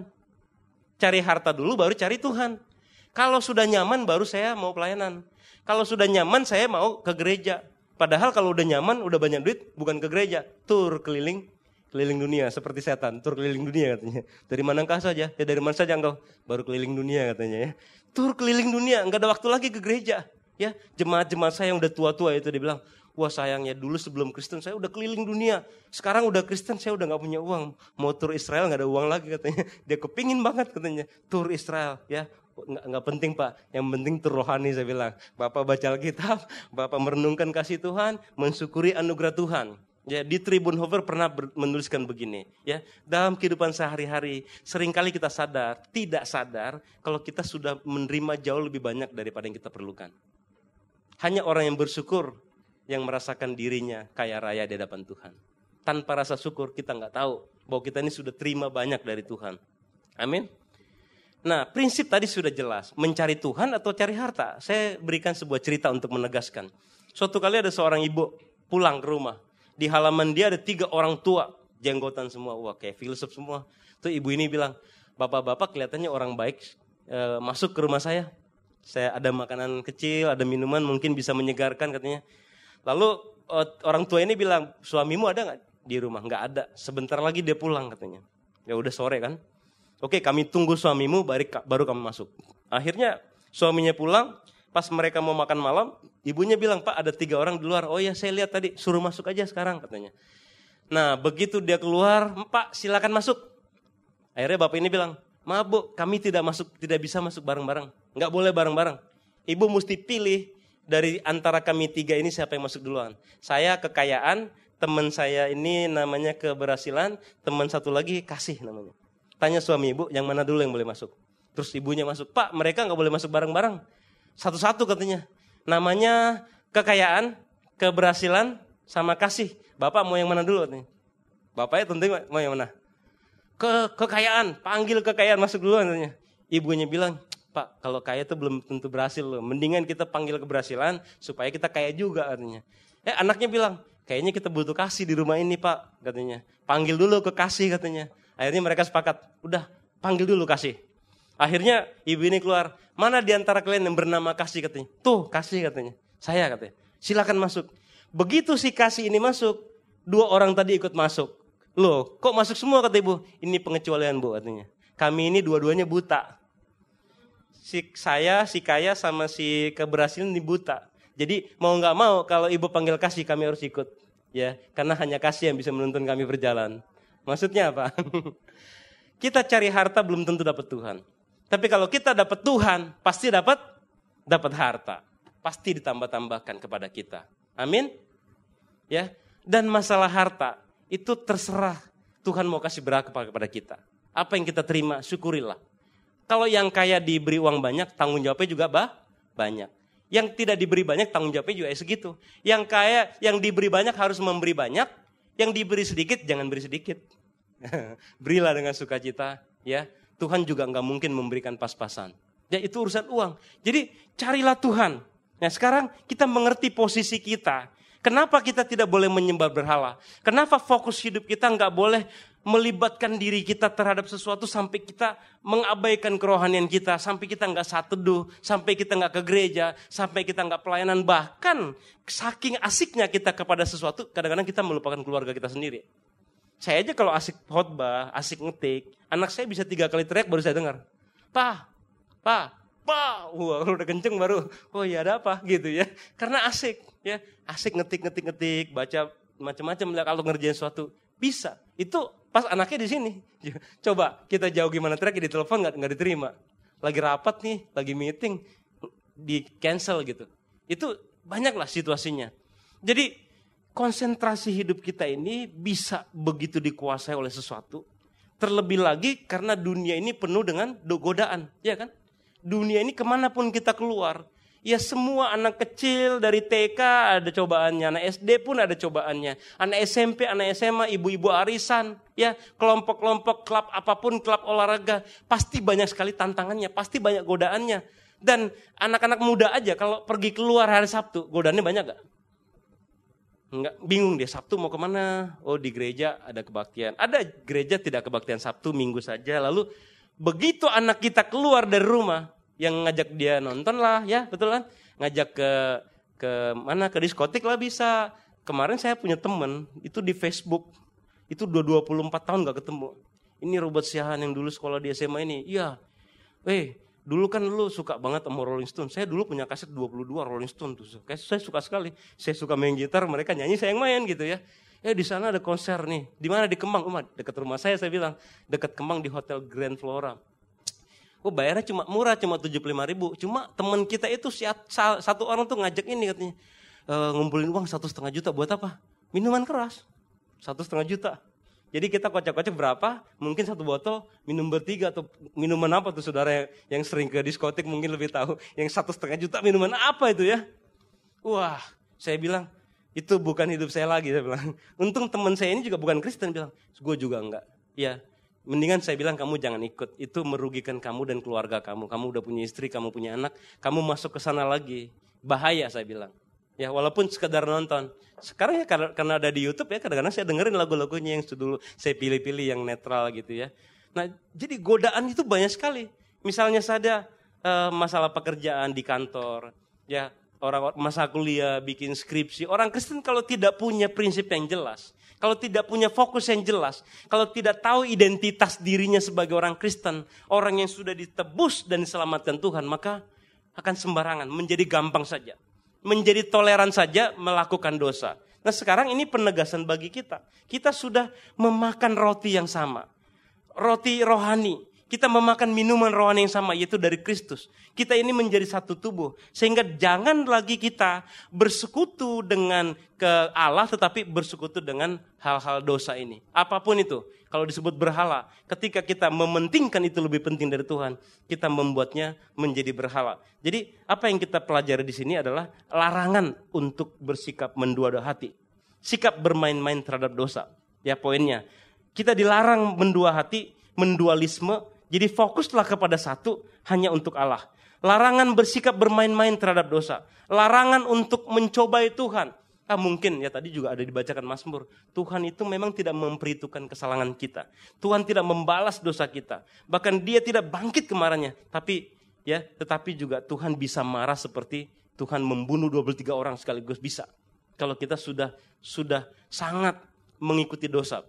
Cari harta dulu baru cari Tuhan. Kalau sudah nyaman baru saya mau pelayanan. Kalau sudah nyaman saya mau ke gereja. Padahal kalau udah nyaman, udah banyak duit, bukan ke gereja. Tur keliling, keliling dunia seperti setan. Tur keliling dunia katanya. Dari manakah saja? Ya dari mana saja engkau? Baru keliling dunia katanya ya. Tur keliling dunia, enggak ada waktu lagi ke gereja. Ya, jemaat-jemaat saya yang udah tua-tua itu dia bilang, wah sayangnya dulu sebelum Kristen saya udah keliling dunia. Sekarang udah Kristen saya udah gak punya uang. Mau tur Israel gak ada uang lagi katanya. Dia kepingin banget katanya. Tur Israel ya. Nggak, nggak penting Pak, yang penting tur rohani saya bilang. Bapak baca Alkitab, Bapak merenungkan kasih Tuhan, mensyukuri anugerah Tuhan. Ya, di Tribun Hofer pernah ber, menuliskan begini, ya. Dalam kehidupan sehari-hari, seringkali kita sadar, tidak sadar, kalau kita sudah menerima jauh lebih banyak daripada yang kita perlukan. Hanya orang yang bersyukur, yang merasakan dirinya kaya raya di hadapan Tuhan. Tanpa rasa syukur, kita nggak tahu bahwa kita ini sudah terima banyak dari Tuhan. Amin. Nah, prinsip tadi sudah jelas. Mencari Tuhan atau cari harta. Saya berikan sebuah cerita untuk menegaskan. Suatu kali ada seorang ibu pulang ke rumah. Di halaman dia ada tiga orang tua. Jenggotan semua. Wah, kayak filsuf semua. Tuh ibu ini bilang, bapak-bapak kelihatannya orang baik. E, masuk ke rumah saya. Saya ada makanan kecil, ada minuman mungkin bisa menyegarkan katanya. Lalu orang tua ini bilang, suamimu ada gak di rumah? Nggak ada. Sebentar lagi dia pulang katanya. Ya udah sore kan. Oke, kami tunggu suamimu baru, baru kamu masuk. Akhirnya suaminya pulang, pas mereka mau makan malam, ibunya bilang, Pak ada tiga orang di luar. Oh ya saya lihat tadi, suruh masuk aja sekarang katanya. Nah begitu dia keluar, Pak silakan masuk. Akhirnya bapak ini bilang, maaf Bu, kami tidak masuk, tidak bisa masuk bareng-bareng. Nggak boleh bareng-bareng. Ibu mesti pilih dari antara kami tiga ini siapa yang masuk duluan. Saya kekayaan, teman saya ini namanya keberhasilan, teman satu lagi kasih namanya. Tanya suami ibu, yang mana dulu yang boleh masuk? Terus ibunya masuk, Pak mereka gak boleh masuk bareng-bareng. Satu-satu katanya. Namanya kekayaan, keberhasilan, sama kasih. Bapak mau yang mana dulu katanya? Bapaknya tentu mau yang mana? Ke kekayaan, panggil kekayaan masuk dulu katanya. Ibunya bilang, Pak kalau kaya itu belum tentu berhasil loh. Mendingan kita panggil keberhasilan supaya kita kaya juga katanya. Eh anaknya bilang, kayaknya kita butuh kasih di rumah ini Pak katanya. Panggil dulu ke kasih katanya. Akhirnya mereka sepakat, udah panggil dulu kasih. Akhirnya ibu ini keluar, mana di antara kalian yang bernama kasih katanya. Tuh kasih katanya, saya katanya. Silakan masuk. Begitu si kasih ini masuk, dua orang tadi ikut masuk. Loh kok masuk semua kata ibu? Ini pengecualian Bu katanya. Kami ini dua-duanya buta. Si saya, si kaya sama si keberhasilan ini buta. Jadi mau gak mau kalau ibu panggil kasih kami harus ikut. Ya, karena hanya kasih yang bisa menuntun kami berjalan. Maksudnya apa? Kita cari harta belum tentu dapat Tuhan. Tapi kalau kita dapat Tuhan, pasti dapat dapat harta. Pasti ditambah-tambahkan kepada kita. Amin. Ya. Dan masalah harta itu terserah Tuhan mau kasih berapa kepada kita. Apa yang kita terima, syukurilah. Kalau yang kaya diberi uang banyak, tanggung jawabnya juga bah, banyak. Yang tidak diberi banyak, tanggung jawabnya juga segitu. Yang kaya, yang diberi banyak harus memberi banyak. Yang diberi sedikit, jangan beri sedikit. Berilah dengan sukacita. Ya, Tuhan juga nggak mungkin memberikan pas-pasan. Ya itu urusan uang. Jadi carilah Tuhan. Nah sekarang kita mengerti posisi kita. Kenapa kita tidak boleh menyembah berhala? Kenapa fokus hidup kita nggak boleh melibatkan diri kita terhadap sesuatu sampai kita mengabaikan kerohanian kita, sampai kita nggak saat teduh, sampai kita nggak ke gereja, sampai kita nggak pelayanan, bahkan saking asiknya kita kepada sesuatu, kadang-kadang kita melupakan keluarga kita sendiri. Saya aja kalau asik khotbah, asik ngetik, anak saya bisa tiga kali teriak baru saya dengar. Pa, pa, pa. Wah, kalau udah kenceng baru, oh ya ada apa gitu ya. Karena asik ya, asik ngetik, ngetik, ngetik, baca macam-macam. Kalau ngerjain sesuatu bisa. Itu pas anaknya di sini. Coba kita jauh gimana teriak di telepon nggak nggak diterima. Lagi rapat nih, lagi meeting, di cancel gitu. Itu banyaklah situasinya. Jadi konsentrasi hidup kita ini bisa begitu dikuasai oleh sesuatu. Terlebih lagi karena dunia ini penuh dengan godaan. Ya kan? Dunia ini kemanapun kita keluar. Ya semua anak kecil dari T K ada cobaannya. Anak S D pun ada cobaannya. Anak S M P, anak S M A, ibu-ibu arisan. Ya kelompok-kelompok klub apapun, klub olahraga. Pasti banyak sekali tantangannya. Pasti banyak godaannya. Dan anak-anak muda aja kalau pergi keluar hari Sabtu. Godaannya banyak gak? Enggak, bingung dia Sabtu mau kemana? Oh di gereja ada kebaktian. Ada gereja tidak kebaktian Sabtu, Minggu saja. Lalu begitu anak kita keluar dari rumah, yang ngajak dia nonton lah, ya betul kan? Ngajak ke ke mana? Ke diskotik lah bisa. Kemarin saya punya teman itu di Facebook itu udah dua puluh empat tahun gak ketemu. Ini Robert Siahan yang dulu sekolah di S M A ini. Iya, eh. Dulu kan lu suka banget sama Rolling Stone. Saya dulu punya kaset dua puluh dua Rolling Stone tuh. Saya suka sekali. Saya suka main gitar, mereka nyanyi, saya yang main gitu ya. Eh di sana ada konser nih. Di mana? Di Kemang. Umat, dekat rumah saya saya bilang. Dekat Kemang di Hotel Grand Flora. Oh bayarnya cuma murah, cuma tujuh puluh lima ribu. Cuma teman kita itu satu orang tuh ngajak ini katanya. E, ngumpulin uang satu setengah juta buat apa? Minuman keras. Satu setengah juta. Jadi kita kocok-kocok berapa, mungkin satu botol, minum bertiga atau minuman apa tuh saudara yang, yang sering ke diskotik mungkin lebih tahu. Yang satu setengah juta minuman apa itu ya? Wah, saya bilang, itu bukan hidup saya lagi. Saya bilang, untung teman saya ini juga bukan Kristen, bilang, gue juga enggak. Ya, mendingan saya bilang kamu jangan ikut, itu merugikan kamu dan keluarga kamu. Kamu udah punya istri, kamu punya anak, kamu masuk ke sana lagi. Bahaya saya bilang. Ya walaupun sekedar nonton. Sekarang ya karena ada di YouTube ya kadang-kadang saya dengerin lagu-lagunya yang dulu saya pilih-pilih yang netral gitu ya. Nah jadi godaan itu banyak sekali. Misalnya saja uh, masalah pekerjaan di kantor. Ya orang masa kuliah bikin skripsi. Orang Kristen kalau tidak punya prinsip yang jelas. Kalau tidak punya fokus yang jelas. Kalau tidak tahu identitas dirinya sebagai orang Kristen. Orang yang sudah ditebus dan diselamatkan Tuhan. Maka akan sembarangan. Menjadi gampang saja. Menjadi toleran saja melakukan dosa. Nah sekarang ini penegasan bagi kita. Kita sudah memakan roti yang sama. Roti rohani. Kita memakan minuman rohani yang sama yaitu dari Kristus. Kita ini menjadi satu tubuh. Sehingga jangan lagi kita bersekutu dengan ke Allah tetapi bersekutu dengan hal-hal dosa ini. Apapun itu. Kalau disebut berhala, ketika kita mementingkan itu lebih penting dari Tuhan, kita membuatnya menjadi berhala. Jadi apa yang kita pelajari di sini adalah larangan untuk bersikap mendua-dua hati. Sikap bermain-main terhadap dosa. Ya poinnya, kita dilarang mendua hati, mendualisme. Jadi fokuslah kepada satu hanya untuk Allah. Larangan bersikap bermain-main terhadap dosa. Larangan untuk mencobai Tuhan. Ah, mungkin ya tadi juga ada dibacakan Mazmur. Tuhan itu memang tidak memperhitungkan kesalahan kita. Tuhan tidak membalas dosa kita. Bahkan dia tidak bangkit kemarahannya. Tapi ya, tetapi juga Tuhan bisa marah seperti Tuhan membunuh dua puluh tiga orang sekaligus bisa. Kalau kita sudah sudah sangat mengikuti dosa.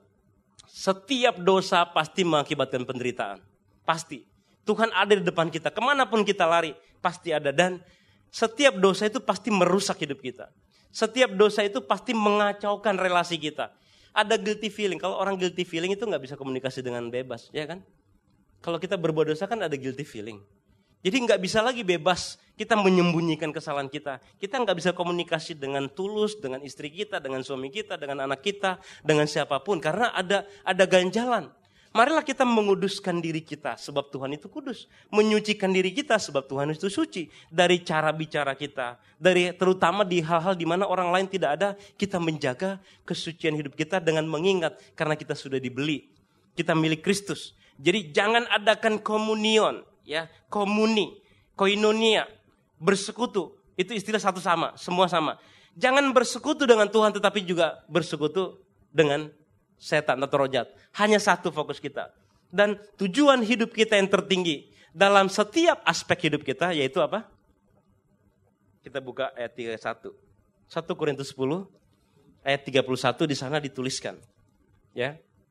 Setiap dosa pasti mengakibatkan penderitaan. Pasti. Tuhan ada di depan kita. Kemanapun kita lari pasti ada. Dan setiap dosa itu pasti merusak hidup kita. Setiap dosa itu pasti mengacaukan relasi kita. Ada guilty feeling. Kalau orang guilty feeling itu gak bisa komunikasi dengan bebas. Ya kan? Kalau kita berbuat dosa kan ada guilty feeling. Jadi gak bisa lagi bebas kita menyembunyikan kesalahan kita. Kita gak bisa komunikasi dengan tulus, dengan istri kita, dengan suami kita, dengan anak kita, dengan siapapun. Karena ada ada ganjalan. Marilah kita menguduskan diri kita sebab Tuhan itu kudus. Menyucikan diri kita sebab Tuhan itu suci. Dari cara bicara kita. Dari terutama di hal-hal di mana orang lain tidak ada. Kita menjaga kesucian hidup kita dengan mengingat. Karena kita sudah dibeli. Kita milik Kristus. Jadi jangan adakan komunion. Ya, komuni, koinonia, bersekutu. Itu istilah satu sama. Semua sama. Jangan bersekutu dengan Tuhan tetapi juga bersekutu dengan setan atau roh jahat. Hanya satu fokus kita. Dan tujuan hidup kita yang tertinggi dalam setiap aspek hidup kita yaitu apa? Kita buka ayat tiga puluh satu. satu Korintus sepuluh ayat tiga puluh satu di sana dituliskan. Ya.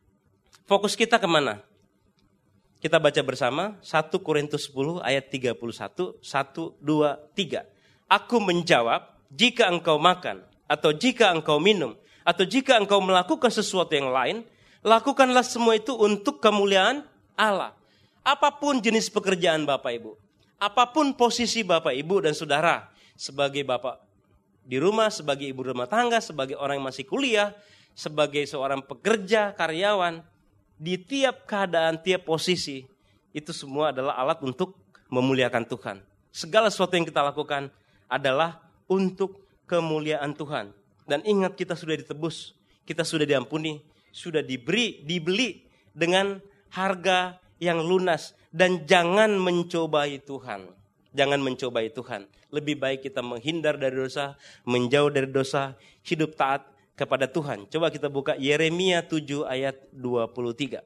Fokus kita kemana? Kita baca bersama satu Korintus sepuluh ayat tiga puluh satu, satu, dua, tiga. Aku menjawab, jika engkau makan, atau jika engkau minum, atau jika engkau melakukan sesuatu yang lain, lakukanlah semua itu untuk kemuliaan Allah. Apapun jenis pekerjaan Bapak Ibu, apapun posisi Bapak Ibu dan Saudara, sebagai Bapak di rumah, sebagai ibu rumah tangga, sebagai orang yang masih kuliah, sebagai seorang pekerja, karyawan, di tiap keadaan, tiap posisi, itu semua adalah alat untuk memuliakan Tuhan. Segala sesuatu yang kita lakukan adalah untuk kemuliaan Tuhan. Dan ingat, kita sudah ditebus, kita sudah diampuni, sudah diberi, dibeli dengan harga yang lunas. Dan jangan mencobai Tuhan. Jangan mencobai Tuhan. Lebih baik kita menghindar dari dosa, menjauh dari dosa, hidup taat kepada Tuhan. Coba kita buka Yeremia tujuh ayat dua puluh tiga.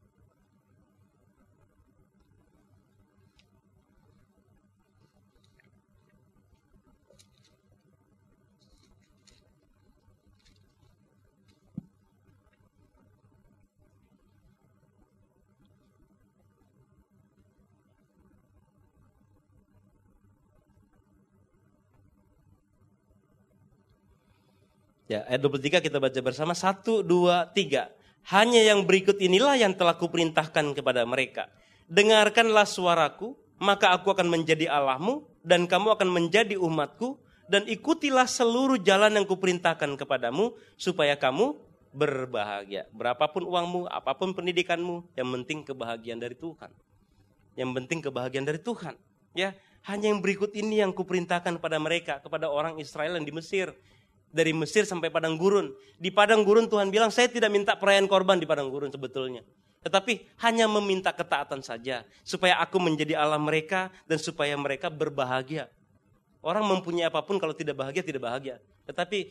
Ya, ayat dua puluh tiga kita baca bersama. Satu, dua, tiga. Hanya yang berikut inilah yang telah kuperintahkan kepada mereka. Dengarkanlah suaraku, maka aku akan menjadi Allahmu, dan kamu akan menjadi umatku, dan ikutilah seluruh jalan yang kuperintahkan kepadamu, supaya kamu berbahagia. Berapapun uangmu, apapun pendidikanmu, yang penting kebahagiaan dari Tuhan. Yang penting kebahagiaan dari Tuhan. Ya, hanya yang berikut ini yang kuperintahkan kepada mereka, kepada orang Israel yang di Mesir. Dari Mesir sampai padang gurun. Di padang gurun Tuhan bilang, saya tidak minta perayaan korban di padang gurun sebetulnya. Tetapi hanya meminta ketaatan saja. Supaya aku menjadi Allah mereka dan supaya mereka berbahagia. Orang mempunyai apapun kalau tidak bahagia, tidak bahagia. Tetapi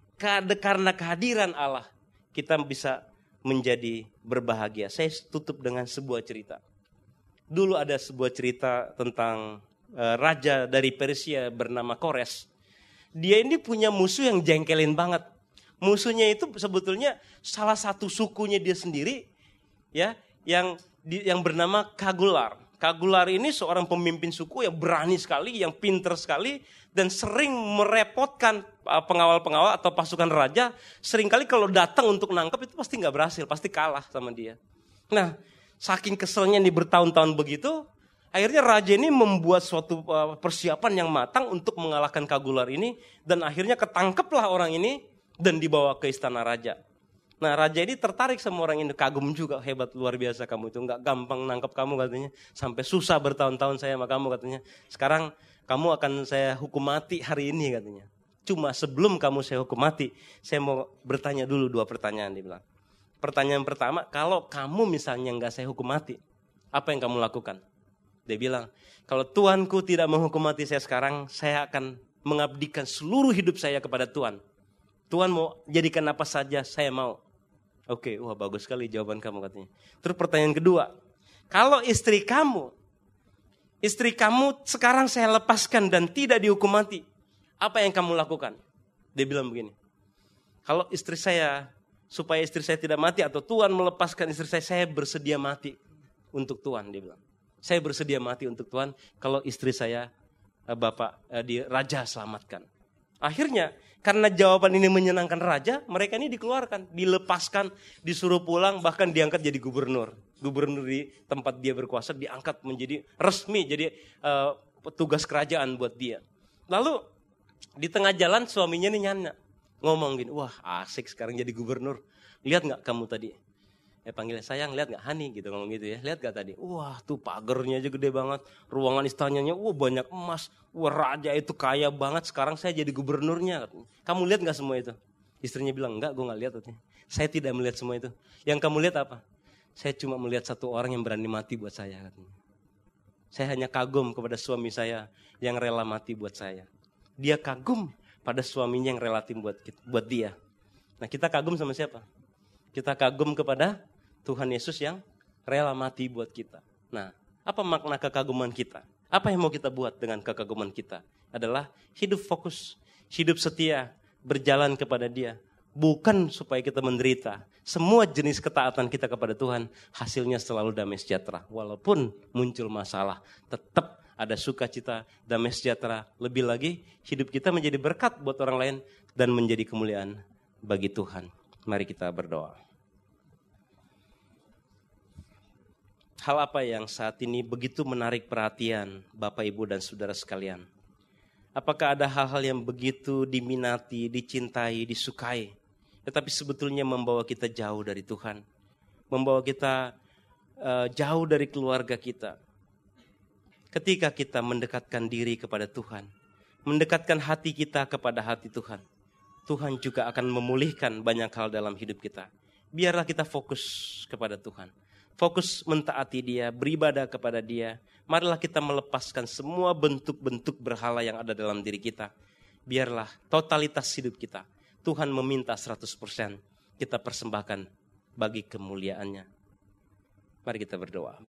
karena kehadiran Allah, kita bisa menjadi berbahagia. Saya tutup dengan sebuah cerita. Dulu ada sebuah cerita tentang uh, raja dari Persia bernama Kores. Dia ini punya musuh yang jengkelin banget. Musuhnya itu sebetulnya salah satu sukunya dia sendiri, ya, yang di, yang bernama Kagular. Kagular ini seorang pemimpin suku yang berani sekali, yang pinter sekali, dan sering merepotkan pengawal-pengawal atau pasukan raja. Seringkali kalau datang untuk nangkep itu pasti nggak berhasil, pasti kalah sama dia. Nah, saking keselnya nih bertahun-tahun begitu, akhirnya raja ini membuat suatu persiapan yang matang untuk mengalahkan Kagular ini. Dan akhirnya ketangkeplah orang ini dan dibawa ke istana raja. Nah, raja ini tertarik sama orang ini, kagum juga, hebat, luar biasa kamu itu, gak gampang nangkep kamu katanya. Sampai susah bertahun-tahun saya sama kamu katanya. Sekarang kamu akan saya hukum mati hari ini katanya. Cuma sebelum kamu saya hukum mati, saya mau bertanya dulu dua pertanyaan, dia bilang. Pertanyaan pertama, kalau kamu misalnya gak saya hukum mati, apa yang kamu lakukan? Dia bilang, kalau Tuanku tidak menghukum mati saya sekarang, saya akan mengabdikan seluruh hidup saya kepada Tuhan. Tuhan mau jadikan apa saja, saya mau. Oke, wah bagus sekali jawaban kamu katanya. Terus pertanyaan kedua, kalau istri kamu, istri kamu sekarang saya lepaskan dan tidak dihukum mati, apa yang kamu lakukan? Dia bilang begini, kalau istri saya, supaya istri saya tidak mati atau Tuhan melepaskan istri saya, saya bersedia mati untuk Tuhan, dia bilang. Saya bersedia mati untuk Tuhan kalau istri saya, Bapak, di raja selamatkan. Akhirnya karena jawaban ini menyenangkan raja, mereka ini dikeluarkan, dilepaskan, disuruh pulang, bahkan diangkat jadi gubernur. Gubernur di tempat dia berkuasa diangkat menjadi resmi, jadi uh, petugas kerajaan buat dia. Lalu di tengah jalan suaminya ini nyanyi, ngomong gini, wah asik sekarang jadi gubernur. Lihat gak kamu tadi? Eh panggilnya sayang, lihat gak Hani gitu, ngomong gitu ya. Lihat gak tadi? Wah tuh pagernya aja gede banget. Ruangan istananya, wah banyak emas. Wah raja itu kaya banget, sekarang saya jadi gubernurnya. Kamu lihat gak semua itu? Istrinya bilang, enggak, gue gak lihat. Saya tidak melihat semua itu. Yang kamu lihat apa? Saya cuma melihat satu orang yang berani mati buat saya. Katanya. Saya hanya kagum kepada suami saya yang rela mati buat saya. Dia kagum pada suaminya yang rela mati buat, buat dia. Nah kita kagum sama siapa? Kita kagum kepada Tuhan Yesus yang rela mati buat kita. Nah, apa makna kekaguman kita? Apa yang mau kita buat dengan kekaguman kita? Adalah hidup fokus, hidup setia, berjalan kepada Dia, bukan supaya kita menderita. Semua jenis ketaatan kita kepada Tuhan, hasilnya selalu damai sejahtera. Walaupun muncul masalah, tetap ada sukacita, damai sejahtera. Lebih lagi, hidup kita menjadi berkat buat orang lain dan menjadi kemuliaan bagi Tuhan. Mari kita berdoa. Hal apa yang saat ini begitu menarik perhatian Bapak, Ibu, dan saudara sekalian? Apakah ada hal-hal yang begitu diminati, dicintai, disukai, tetapi sebetulnya membawa kita jauh dari Tuhan, membawa kita uh, jauh dari keluarga kita? Ketika kita mendekatkan diri kepada Tuhan, mendekatkan hati kita kepada hati Tuhan, Tuhan juga akan memulihkan banyak hal dalam hidup kita. Biarlah kita fokus kepada Tuhan. Fokus mentaati Dia, beribadah kepada Dia. Marilah kita melepaskan semua bentuk-bentuk berhala yang ada dalam diri kita. Biarlah totalitas hidup kita, Tuhan meminta seratus persen kita persembahkan bagi kemuliaan-Nya. Mari kita berdoa.